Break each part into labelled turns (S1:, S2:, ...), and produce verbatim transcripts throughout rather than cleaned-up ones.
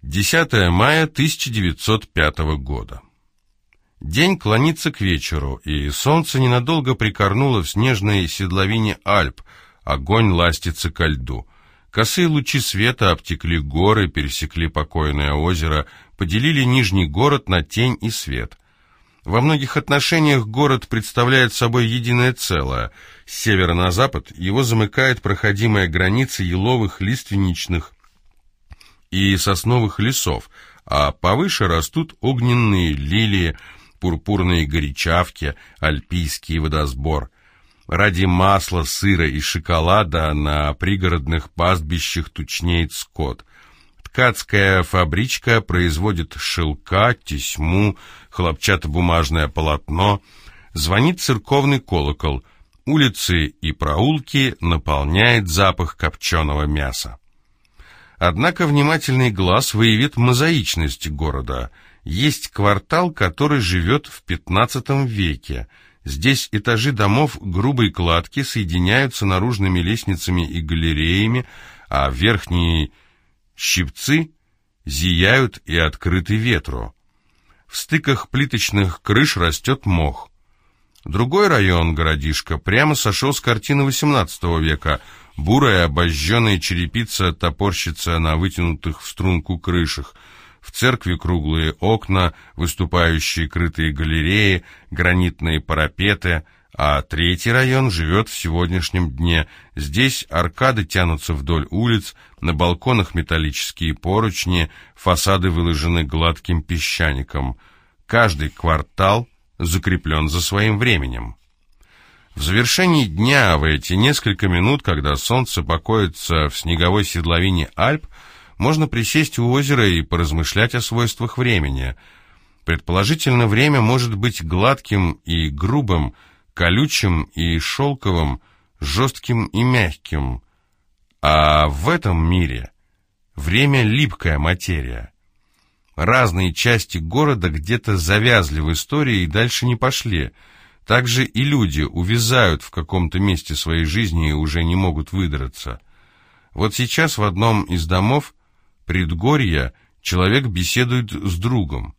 S1: десятое мая тысяча девятьсот пятого года. День клонится к вечеру, и солнце ненадолго прикорнуло в снежной седловине Альп, огонь ластится ко льду. Косые лучи света обтекли горы, пересекли покойное озеро, поделили Нижний город на тень и свет. Во многих отношениях город представляет собой единое целое. С севера на запад его замыкает проходимая граница еловых, лиственничных и сосновых лесов, а повыше растут огненные лилии, пурпурные горячавки, альпийский водосбор. Ради масла, сыра и шоколада на пригородных пастбищах тучнеет скот. Ткацкая фабричка производит шелка, тесьму, хлопчатобумажное полотно. Звонит церковный колокол. Улицы и проулки наполняет запах копченого мяса. Однако внимательный глаз выявит мозаичность города. Есть квартал, который живет в пятнадцатом веке. Здесь этажи домов грубой кладки соединяются наружными лестницами и галереями, а верхние щипцы зияют и открыты ветру. В стыках плиточных крыш растет мох. Другой район городишка прямо сошел с картины восемнадцатого века. Бурая обожженная черепица топорщится на вытянутых в струнку крышах. В церкви круглые окна, выступающие крытые галереи, гранитные парапеты, а третий район живет в сегодняшнем дне. Здесь аркады тянутся вдоль улиц, на балконах металлические поручни, фасады выложены гладким песчаником. Каждый квартал закреплен за своим временем. В завершении дня, в эти несколько минут, когда солнце покоится в снеговой седловине Альп, можно присесть у озера и поразмышлять о свойствах времени. Предположительно, время может быть гладким и грубым, колючим и шелковым, жестким и мягким. А в этом мире время — липкая материя. Разные части города где-то завязли в истории и дальше не пошли. Также и люди увязают в каком-то месте своей жизни и уже не могут выдраться. Вот сейчас в одном из домов предгорья человек беседует с другом.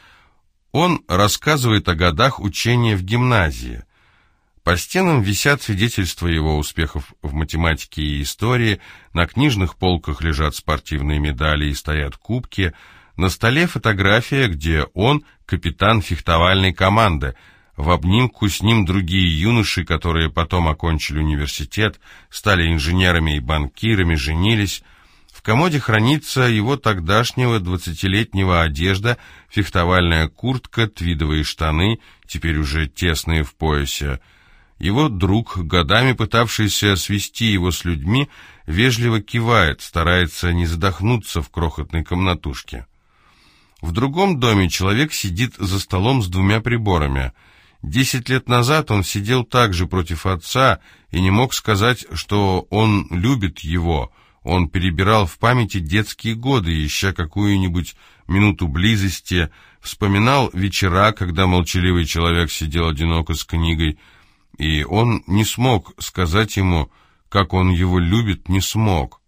S1: Он рассказывает о годах учения в гимназии. По стенам висят свидетельства его успехов в математике и истории, на книжных полках лежат спортивные медали и стоят кубки, на столе фотография, где он капитан фехтовальной команды, в обнимку с ним другие юноши, которые потом окончили университет, стали инженерами и банкирами, женились. В комоде хранится его тогдашнего двадцатилетнего одежда, фехтовальная куртка, твидовые штаны, теперь уже тесные в поясе. Его друг, годами пытавшийся свести его с людьми, вежливо кивает, старается не задохнуться в крохотной комнатушке. В другом доме человек сидит за столом с двумя приборами. Десять лет назад он сидел также против отца и не мог сказать, что он любит его. Он перебирал в памяти детские годы, ища какую-нибудь минуту близости, вспоминал вечера, когда молчаливый человек сидел одиноко с книгой, и он не смог сказать ему, как он его любит, не смог.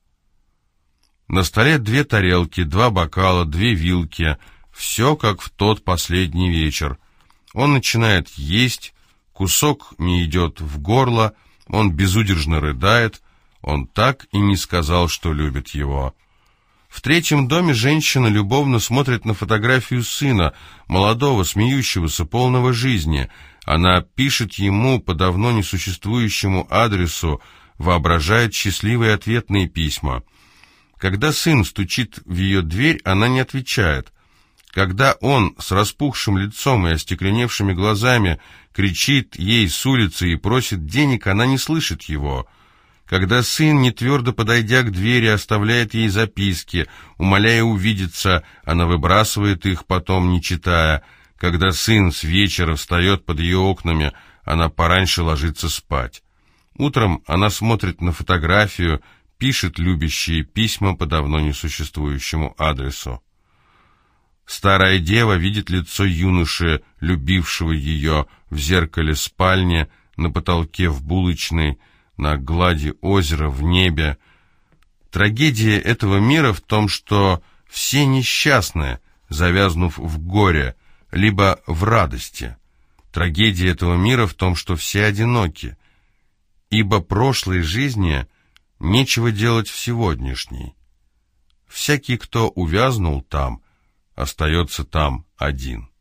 S1: На столе две тарелки, два бокала, две вилки, все как в тот последний вечер. Он начинает есть, кусок не идет в горло, он безудержно рыдает, он так и не сказал, что любит его. В третьем доме женщина любовно смотрит на фотографию сына, молодого, смеющегося, полного жизни. Она пишет ему по давно несуществующему адресу, воображает счастливые ответные письма. Когда сын стучит в ее дверь, она не отвечает. Когда он с распухшим лицом и остекленевшими глазами кричит ей с улицы и просит денег, она не слышит его. Когда сын, не твердо подойдя к двери, оставляет ей записки, умоляя увидеться, она выбрасывает их, потом не читая. Когда сын с вечера встает под ее окнами, она пораньше ложится спать. Утром она смотрит на фотографию, пишет любящие письма по давно несуществующему адресу. Старая дева видит лицо юноши, любившего ее, в зеркале спальни, на потолке в булочной, на глади озера, в небе. Трагедия этого мира в том, что Все несчастны, завязнув в горе, либо в радости. Трагедия этого мира в том, что все одиноки, ибо прошлой жизни нечего делать в сегодняшней. Всякий, кто увязнул там, остается там один.